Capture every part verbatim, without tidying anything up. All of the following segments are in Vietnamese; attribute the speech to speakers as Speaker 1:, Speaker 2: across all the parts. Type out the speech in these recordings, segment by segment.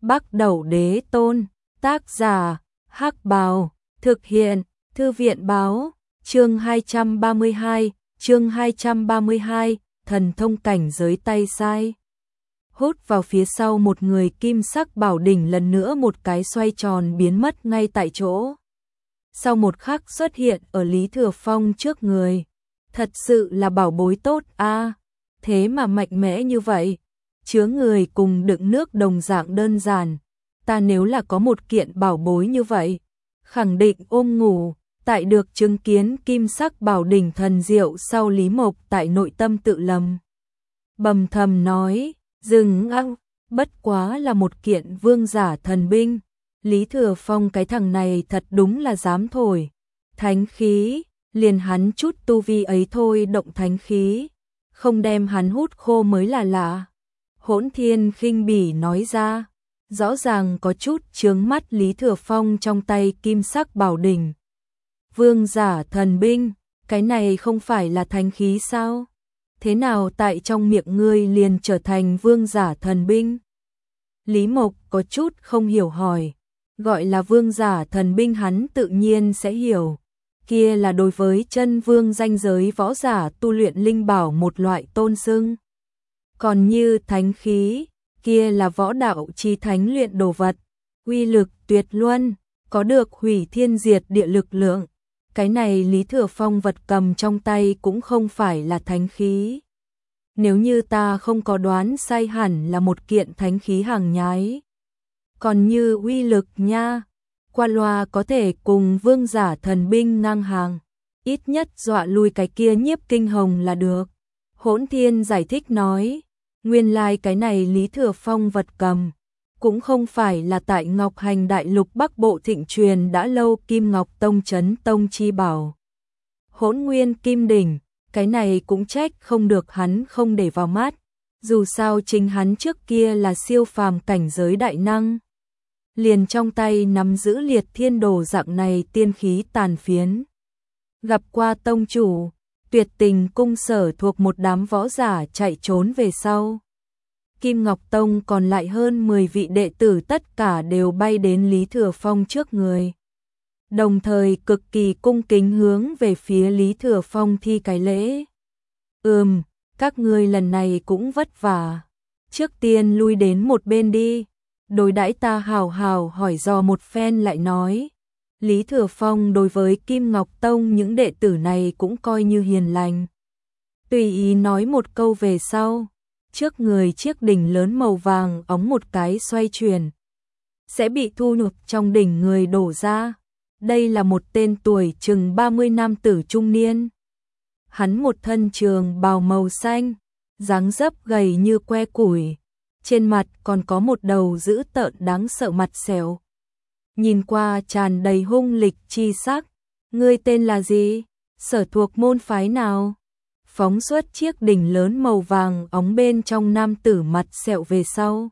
Speaker 1: Bắc Đẩu Đế Tôn, tác giả, Hắc Bào, thực hiện, Thư viện báo, chương hai trăm ba mươi hai, chương hai trăm ba mươi hai, thần thông cảnh giới tay sai. Hút vào phía sau một người kim sắc bảo đỉnh lần nữa một cái xoay tròn biến mất ngay tại chỗ. Sau một khắc xuất hiện ở Lý Thừa Phong trước người. Thật sự là bảo bối tốt a, thế mà mạnh mẽ như vậy. Chứa người cùng đựng nước đồng dạng đơn giản. Ta nếu là có một kiện bảo bối như vậy, khẳng định ôm ngủ. Tại được chứng kiến kim sắc bảo đỉnh thần diệu sau, Lý Mộc tại nội tâm tự lầm bầm thầm nói, dừng ăng, bất quá là một kiện vương giả thần binh. Lý Thừa Phong cái thằng này thật đúng là dám thổi thánh khí, liền hắn chút tu vi ấy thôi động thánh khí, không đem hắn hút khô mới là lạ. Hỗn Thiên khinh bỉ nói ra, rõ ràng có chút chướng mắt Lý Thừa Phong trong tay kim sắc bảo đỉnh. Vương giả thần binh, cái này không phải là thánh khí sao? Thế nào tại trong miệng ngươi liền trở thành vương giả thần binh? Lý Mộc có chút không hiểu hỏi, gọi là vương giả thần binh hắn tự nhiên sẽ hiểu. Kia là đối với chân vương danh giới võ giả tu luyện linh bảo một loại tôn xưng. Còn như thánh khí, kia là võ đạo chi thánh luyện đồ vật, uy lực tuyệt luân, có được hủy thiên diệt địa lực lượng. Cái này Lý Thừa Phong vật cầm trong tay cũng không phải là thánh khí. Nếu như ta không có đoán sai hẳn là một kiện thánh khí hàng nhái. Còn như uy lực nha, qua loa có thể cùng vương giả thần binh ngang hàng, ít nhất dọa lui cái kia Nhiếp Kinh Hồng là được. Hỗn Thiên giải thích nói, nguyên lai like cái này Lý Thừa Phong vật cầm, cũng không phải là tại Ngọc Hành Đại Lục Bắc Bộ thịnh truyền đã lâu Kim Ngọc Tông Chấn Tông chi bảo. Hỗn Nguyên Kim Đỉnh, cái này cũng trách không được hắn không để vào mắt, dù sao chính hắn trước kia là siêu phàm cảnh giới đại năng. Liền trong tay nắm giữ liệt thiên đồ dạng này tiên khí tàn phiến. Gặp qua tông chủ, Tuyệt Tình cung sở thuộc một đám võ giả chạy trốn về sau. Kim Ngọc Tông còn lại hơn mười vị đệ tử tất cả đều bay đến Lý Thừa Phong trước người. Đồng thời cực kỳ cung kính hướng về phía Lý Thừa Phong thi cái lễ. Ừm, các ngươi lần này cũng vất vả. Trước tiên lui đến một bên đi. Đối đãi ta hào hào hỏi do một phen lại nói. Lý Thừa Phong đối với Kim Ngọc Tông những đệ tử này cũng coi như hiền lành. Tùy ý nói một câu về sau. Trước người chiếc đỉnh lớn màu vàng óng một cái xoay chuyển. Sẽ bị thu nhục trong đỉnh người đổ ra. Đây là một tên tuổi chừng ba mươi nam tử trung niên. Hắn một thân trường bào màu xanh, dáng dấp gầy như que củi. Trên mặt còn có một đầu dữ tợn đáng sợ mặt sẹo. Nhìn qua tràn đầy hung lịch chi sắc. Ngươi tên là gì? Sở thuộc môn phái nào? Phóng xuất chiếc đỉnh lớn màu vàng óng bên trong nam tử mặt sẹo về sau.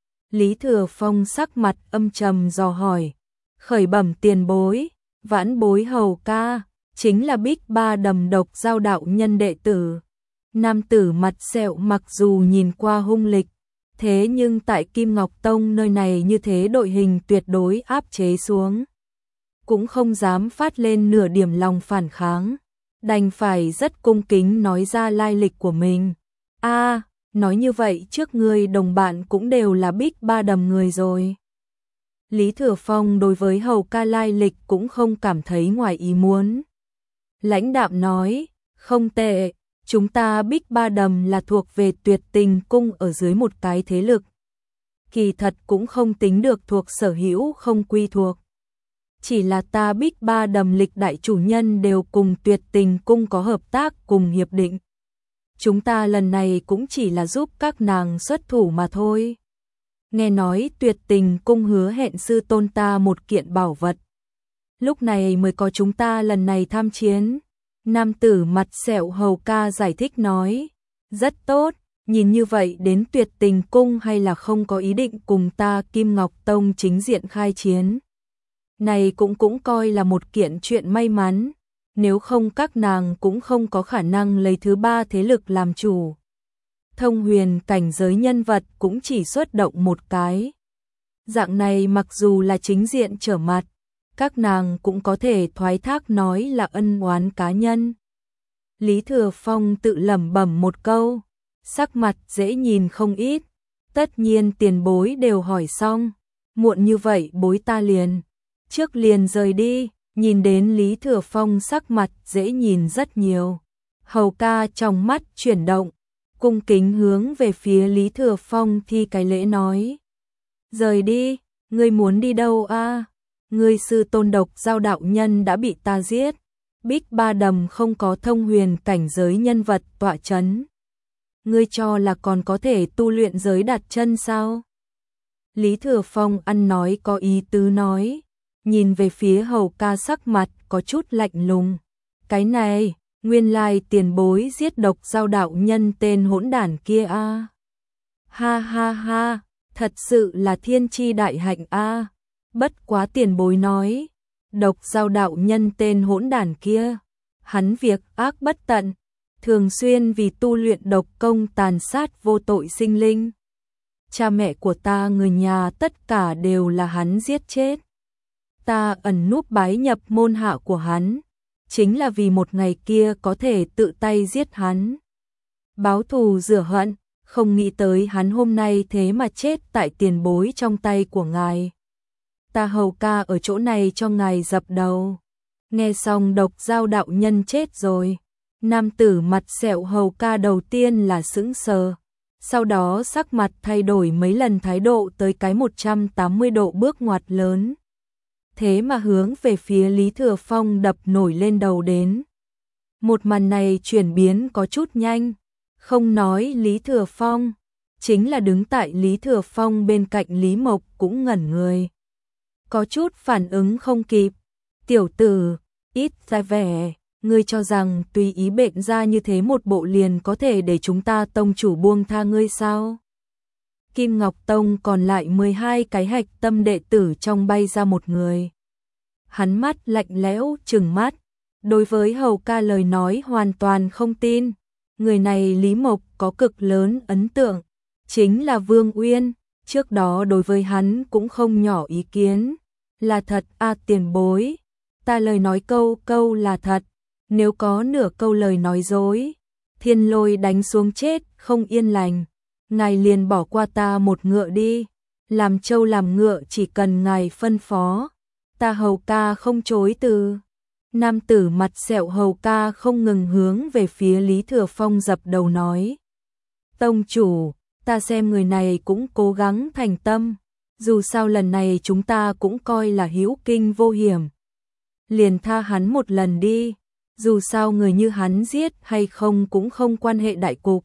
Speaker 1: Lý Thừa Phong sắc mặt âm trầm dò hỏi. Khởi bẩm tiền bối, vãn bối hầu ca, chính là Bích Ba Đầm Độc Giao đạo nhân đệ tử. Nam tử mặt sẹo mặc dù nhìn qua hung lịch, thế nhưng tại Kim Ngọc Tông nơi này như thế đội hình tuyệt đối áp chế xuống. Cũng không dám phát lên nửa điểm lòng phản kháng. Đành phải rất cung kính nói ra lai lịch của mình. A, à, nói như vậy trước ngươi đồng bạn cũng đều là Bích Ba Đầm người rồi. Lý Thừa Phong đối với hầu ca lai lịch cũng không cảm thấy ngoài ý muốn. Lãnh đạm nói, không tệ, chúng ta Bích Ba Đầm là thuộc về Tuyệt Tình cung ở dưới một cái thế lực. Kỳ thật cũng không tính được thuộc sở hữu không quy thuộc. Chỉ là ta Bích Ba Đầm lịch đại chủ nhân đều cùng Tuyệt Tình cung có hợp tác cùng hiệp định. Chúng ta lần này cũng chỉ là giúp các nàng xuất thủ mà thôi. Nghe nói Tuyệt Tình cung hứa hẹn sư tôn ta một kiện bảo vật. Lúc này mới có chúng ta lần này tham chiến. Nam tử mặt sẹo hầu ca giải thích nói. Rất tốt, nhìn như vậy đến Tuyệt Tình cung hay là không có ý định cùng ta Kim Ngọc Tông chính diện khai chiến. Này cũng cũng coi là một kiện chuyện may mắn, nếu không các nàng cũng không có khả năng lấy thứ ba thế lực làm chủ. Thông huyền cảnh giới nhân vật cũng chỉ xuất động một cái. Dạng này mặc dù là chính diện trở mặt, các nàng cũng có thể thoái thác nói là ân oán cá nhân. Lý Thừa Phong tự lẩm bẩm một câu, sắc mặt dễ nhìn không ít, tất nhiên tiền bối đều hỏi xong, muộn như vậy bối ta liền, trước liền rời đi, nhìn đến Lý Thừa Phong sắc mặt dễ nhìn rất nhiều. Hầu ca trong mắt chuyển động, cung kính hướng về phía Lý Thừa Phong thi cái lễ nói. Rời đi, ngươi muốn đi đâu a? Ngươi sư tôn Độc Giao đạo nhân đã bị ta giết, Bích Ba Đầm không có thông huyền cảnh giới nhân vật tọa chấn. Ngươi cho là còn có thể tu luyện giới đặt chân sao? Lý Thừa Phong ăn nói có ý tứ nói, nhìn về phía hầu ca sắc mặt có chút lạnh lùng. Cái này, nguyên lai tiền bối giết Độc Giao đạo nhân tên hỗn đản kia a. Ha ha ha, thật sự là thiên chi đại hạnh a. Bất quá tiền bối nói, Độc Giao đạo nhân tên hỗn đản kia, hắn việc ác bất tận, thường xuyên vì tu luyện độc công tàn sát vô tội sinh linh. Cha mẹ của ta, người nhà tất cả đều là hắn giết chết. Ta ẩn núp bái nhập môn hạ của hắn, chính là vì một ngày kia có thể tự tay giết hắn. Báo thù rửa hận, không nghĩ tới hắn hôm nay thế mà chết tại tiền bối trong tay của ngài. Ta hầu ca ở chỗ này cho ngài dập đầu. Nghe xong Độc Giao đạo nhân chết rồi, nam tử mặt sẹo hầu ca đầu tiên là sững sờ, sau đó sắc mặt thay đổi mấy lần, thái độ tới cái một trăm tám mươi độ bước ngoặt lớn. Thế mà hướng về phía Lý Thừa Phong đập nổi lên đầu đến. Một màn này chuyển biến có chút nhanh, không nói Lý Thừa Phong, chính là đứng tại Lý Thừa Phong bên cạnh Lý Mộc cũng ngẩn người. Có chút phản ứng không kịp. Tiểu tử, ít ra vẻ, ngươi cho rằng tùy ý bệnh ra như thế một bộ liền có thể để chúng ta tông chủ buông tha ngươi sao? Kim Ngọc Tông còn lại mười hai cái hạch tâm đệ tử trong bay ra một người. Hắn mắt lạnh lẽo trừng mắt, đối với hầu ca lời nói hoàn toàn không tin. Người này Lý Mộc có cực lớn ấn tượng, chính là Vương Uyên, trước đó đối với hắn cũng không nhỏ ý kiến. Là thật a tiền bối, ta lời nói câu câu là thật, nếu có nửa câu lời nói dối, thiên lôi đánh xuống chết không yên lành, ngài liền bỏ qua ta một ngựa đi, làm trâu làm ngựa chỉ cần ngài phân phó, ta hầu ca không chối từ. Nam tử mặt sẹo hầu ca không ngừng hướng về phía Lý Thừa Phong dập đầu nói. Tông chủ, ta xem người này cũng cố gắng thành tâm, dù sao lần này chúng ta cũng coi là hữu kinh vô hiểm. Liền tha hắn một lần đi, dù sao người như hắn giết hay không cũng không quan hệ đại cục.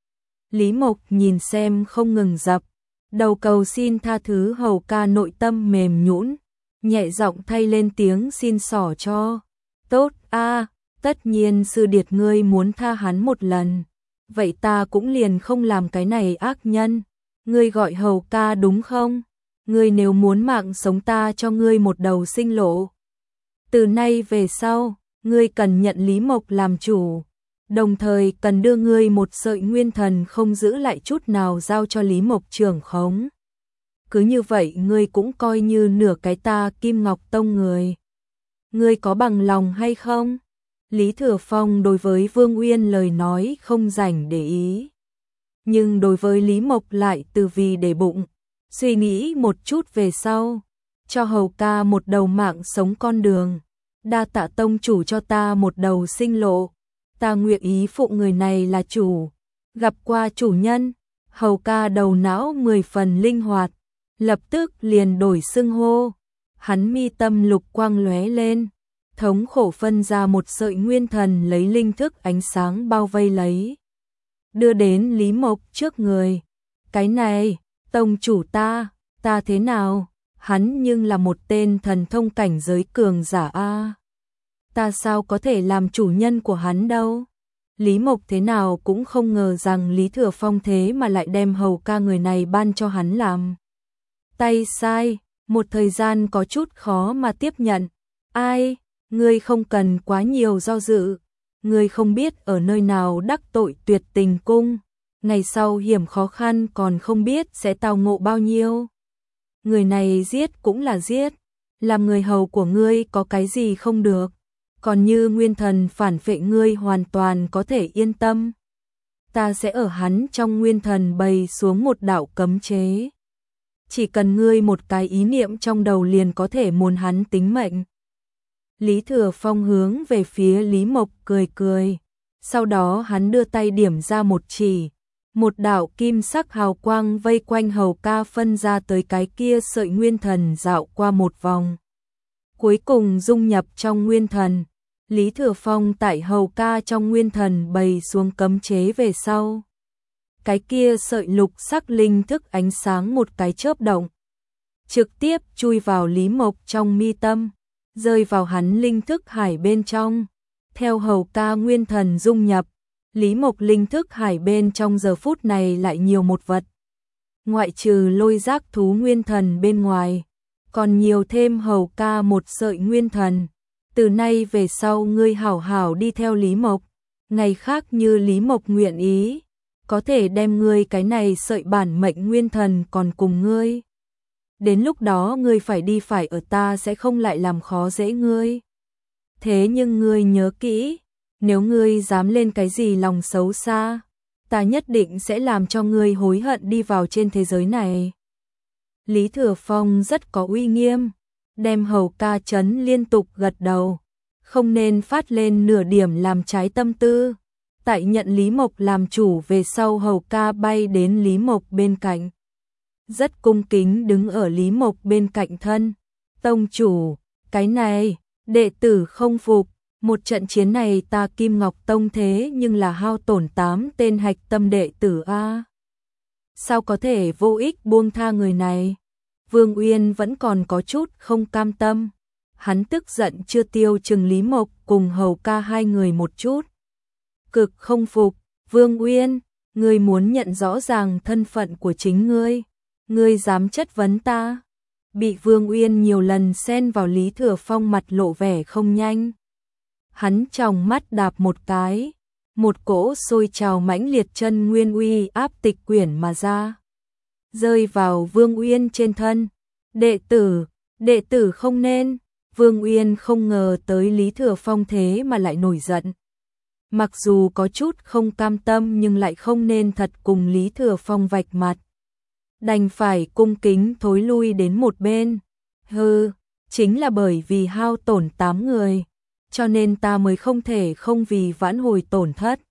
Speaker 1: Lý Mộc nhìn xem không ngừng dập, đầu cầu xin tha thứ hầu ca nội tâm mềm nhũn, nhẹ giọng thay lên tiếng xin xỏ cho. Tốt a, tất nhiên sư điệt ngươi muốn tha hắn một lần, vậy ta cũng liền không làm cái này ác nhân. Ngươi gọi hầu ca đúng không? Ngươi nếu muốn mạng sống ta cho ngươi một đầu sinh lộ. Từ nay về sau, ngươi cần nhận Lý Mộc làm chủ, đồng thời cần đưa ngươi một sợi nguyên thần không giữ lại chút nào giao cho Lý Mộc trưởng khống. Cứ như vậy ngươi cũng coi như nửa cái ta Kim Ngọc Tông người. Ngươi có bằng lòng hay không? Lý Thừa Phong đối với Vương Uyên lời nói không rảnh để ý, nhưng đối với Lý Mộc lại từ vì để bụng, suy nghĩ một chút về sau, cho hầu ca một đầu mạng sống con đường, đa tạ tông chủ cho ta một đầu sinh lộ, ta nguyện ý phụng người này là chủ. Gặp qua chủ nhân, hầu ca đầu não mười phần linh hoạt, lập tức liền đổi xưng hô. Hắn mi tâm lục quang lóe lên, thống khổ phân ra một sợi nguyên thần lấy linh thức ánh sáng bao vây lấy, đưa đến Lý Mộc trước người. Cái này, tông chủ ta, ta thế nào? Hắn nhưng là một tên thần thông cảnh giới cường giả a. Ta sao có thể làm chủ nhân của hắn đâu? Lý Mộc thế nào cũng không ngờ rằng Lý Thừa Phong thế mà lại đem hầu ca người này ban cho hắn làm tay sai. Một thời gian có chút khó mà tiếp nhận. Ai, ngươi không cần quá nhiều do dự. Ngươi không biết ở nơi nào đắc tội Tuyệt Tình Cung, ngày sau hiểm khó khăn còn không biết sẽ tao ngộ bao nhiêu. người này giết cũng là giết, làm người hầu của ngươi có cái gì không được, còn như nguyên thần phản phệ ngươi hoàn toàn có thể yên tâm. Ta sẽ ở hắn trong nguyên thần bày xuống một đạo cấm chế. Chỉ cần ngươi một cái ý niệm trong đầu liền có thể muốn hắn tính mệnh. Lý Thừa Phong hướng về phía Lý Mộc cười cười, sau đó hắn đưa tay điểm ra một chỉ, một đạo kim sắc hào quang vây quanh Hầu Ca phân ra tới cái kia sợi nguyên thần dạo qua một vòng. Cuối cùng dung nhập trong nguyên thần, Lý Thừa Phong tại Hầu Ca trong nguyên thần bày xuống cấm chế về sau. Cái kia sợi lục sắc linh thức ánh sáng một cái chớp động, trực tiếp chui vào Lý Mộc trong mi tâm, rơi vào hắn linh thức hải bên trong. Theo Hầu Ca nguyên thần dung nhập, Lý Mộc linh thức hải bên trong giờ phút này lại nhiều một vật. Ngoại trừ lôi giác thú nguyên thần bên ngoài, còn nhiều thêm Hầu Ca một sợi nguyên thần. Từ nay về sau ngươi hảo hảo đi theo Lý Mộc, ngày khác như Lý Mộc nguyện ý, có thể đem ngươi cái này sợi bản mệnh nguyên thần còn cùng ngươi. Đến lúc đó ngươi phải đi phải ở, ta sẽ không lại làm khó dễ ngươi. Thế nhưng ngươi nhớ kỹ, nếu ngươi dám lên cái gì lòng xấu xa, ta nhất định sẽ làm cho ngươi hối hận đi vào trên thế giới này. Lý Thừa Phong rất có uy nghiêm, đem Hầu Ca chấn liên tục gật đầu, không nên phát lên nửa điểm làm trái tâm tư. Tại nhận Lý Mộc làm chủ về sau, Hầu Ca bay đến Lý Mộc bên cạnh, rất cung kính đứng ở Lý Mộc bên cạnh thân. Tông chủ, cái này, đệ tử không phục, một trận chiến này ta Kim Ngọc Tông thế nhưng là hao tổn tám tên hạch tâm đệ tử a. Sao có thể vô ích buông tha người này? Vương Uyên vẫn còn có chút không cam tâm. Hắn tức giận chưa tiêu chừng Lý Mộc cùng Hầu Ca hai người một chút. Cực không phục, Vương Uyên, ngươi muốn nhận rõ ràng thân phận của chính ngươi, ngươi dám chất vấn ta? Bị Vương Uyên nhiều lần xen vào, Lý Thừa Phong mặt lộ vẻ không nhanh. Hắn tròng mắt đạp một cái, một cỗ sôi trào mãnh liệt chân nguyên uy áp tịch quyển mà ra, rơi vào Vương Uyên trên thân. Đệ tử, đệ tử không nên. Vương Uyên không ngờ tới Lý Thừa Phong thế mà lại nổi giận. Mặc dù có chút không cam tâm nhưng lại không nên thật cùng Lý Thừa Phong vạch mặt, đành phải cung kính thối lui đến một bên. Hừ, chính là bởi vì hao tổn tám người, cho nên ta mới không thể không vì vãn hồi tổn thất,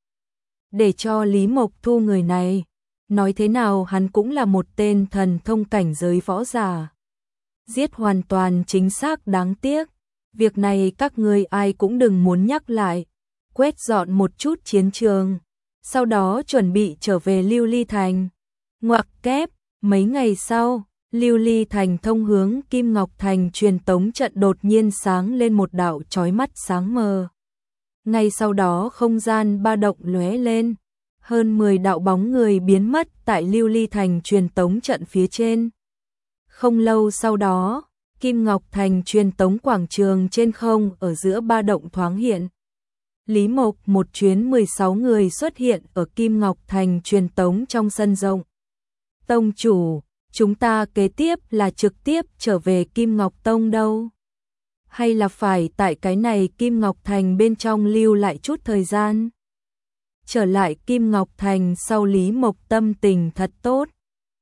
Speaker 1: để cho Lý Mộc thu người này. Nói thế nào hắn cũng là một tên thần thông cảnh giới võ giả. Giết hoàn toàn chính xác, đáng tiếc. Việc này các ngươi ai cũng đừng muốn nhắc lại. Quét dọn một chút chiến trường, sau đó chuẩn bị trở về Lưu Ly Thành. Ngoặc kép, mấy ngày sau, Lưu Ly Thành thông hướng Kim Ngọc Thành truyền tống trận đột nhiên sáng lên một đạo chói mắt sáng mờ. Ngay sau đó không gian ba động lóe lên, hơn mười đạo bóng người biến mất tại Lưu Ly Thành truyền tống trận phía trên. Không lâu sau đó, Kim Ngọc Thành truyền tống quảng trường trên không ở giữa ba động thoáng hiện. Lý Mộc một chuyến mười sáu người xuất hiện ở Kim Ngọc Thành truyền tống trong sân rộng. Tông chủ, chúng ta kế tiếp là trực tiếp trở về Kim Ngọc Tông đâu? Hay là phải tại cái này Kim Ngọc Thành bên trong lưu lại chút thời gian? Trở lại Kim Ngọc Thành sau, Lý Mộc tâm tình thật tốt.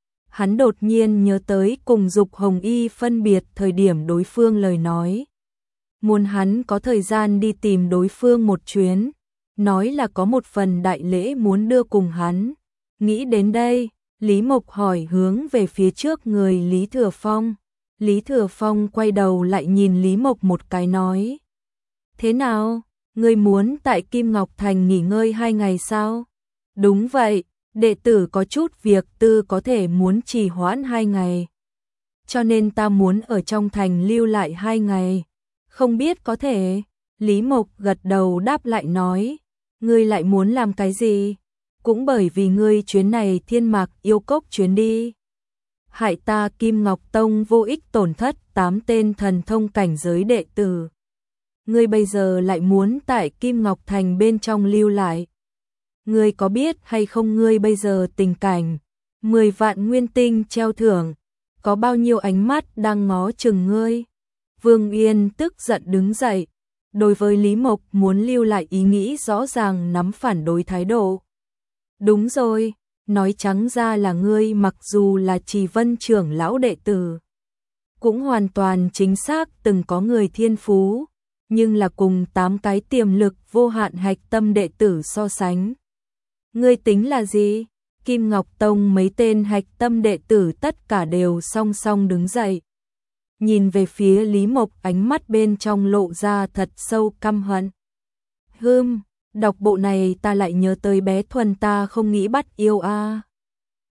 Speaker 1: Hắn đột nhiên nhớ tới cùng Dục Hồng Y phân biệt thời điểm đối phương lời nói. Muốn hắn có thời gian đi tìm đối phương một chuyến, nói là có một phần đại lễ muốn đưa cùng hắn. Nghĩ đến đây, Lý Mộc hỏi hướng về phía trước người Lý Thừa Phong. Lý Thừa Phong quay đầu lại nhìn Lý Mộc một cái nói: Thế nào, ngươi muốn tại Kim Ngọc Thành nghỉ ngơi hai ngày sao? Đúng vậy, đệ tử có chút việc tư có thể muốn trì hoãn hai ngày, cho nên ta muốn ở trong thành lưu lại hai ngày. Không biết có thể? Lý Mộc gật đầu đáp lại nói: Ngươi lại muốn làm cái gì? Cũng bởi vì ngươi chuyến này Thiên Mạc Yêu Cốc chuyến đi, hại ta Kim Ngọc Tông vô ích tổn thất tám tên thần thông cảnh giới đệ tử. Ngươi bây giờ lại muốn tại Kim Ngọc Thành bên trong lưu lại. Ngươi có biết hay không, ngươi bây giờ tình cảnh mười vạn nguyên tinh treo thưởng, có bao nhiêu ánh mắt đang ngó chừng ngươi. Vương Yên tức giận đứng dậy, đối với Lý Mộc muốn lưu lại ý nghĩ rõ ràng nắm phản đối thái độ. Đúng rồi, nói trắng ra là ngươi mặc dù là Trì Vân trưởng lão đệ tử, cũng hoàn toàn chính xác từng có người thiên phú, nhưng là cùng tám cái tiềm lực vô hạn hạch tâm đệ tử so sánh. Ngươi tính là gì? Kim Ngọc Tông mấy tên hạch tâm đệ tử tất cả đều song song đứng dậy. Nhìn về phía Lý Mộc, ánh mắt bên trong lộ ra thật sâu căm hận. Hừm, đọc bộ này ta lại nhớ tới bé Thuần ta không nghĩ bắt yêu a. À.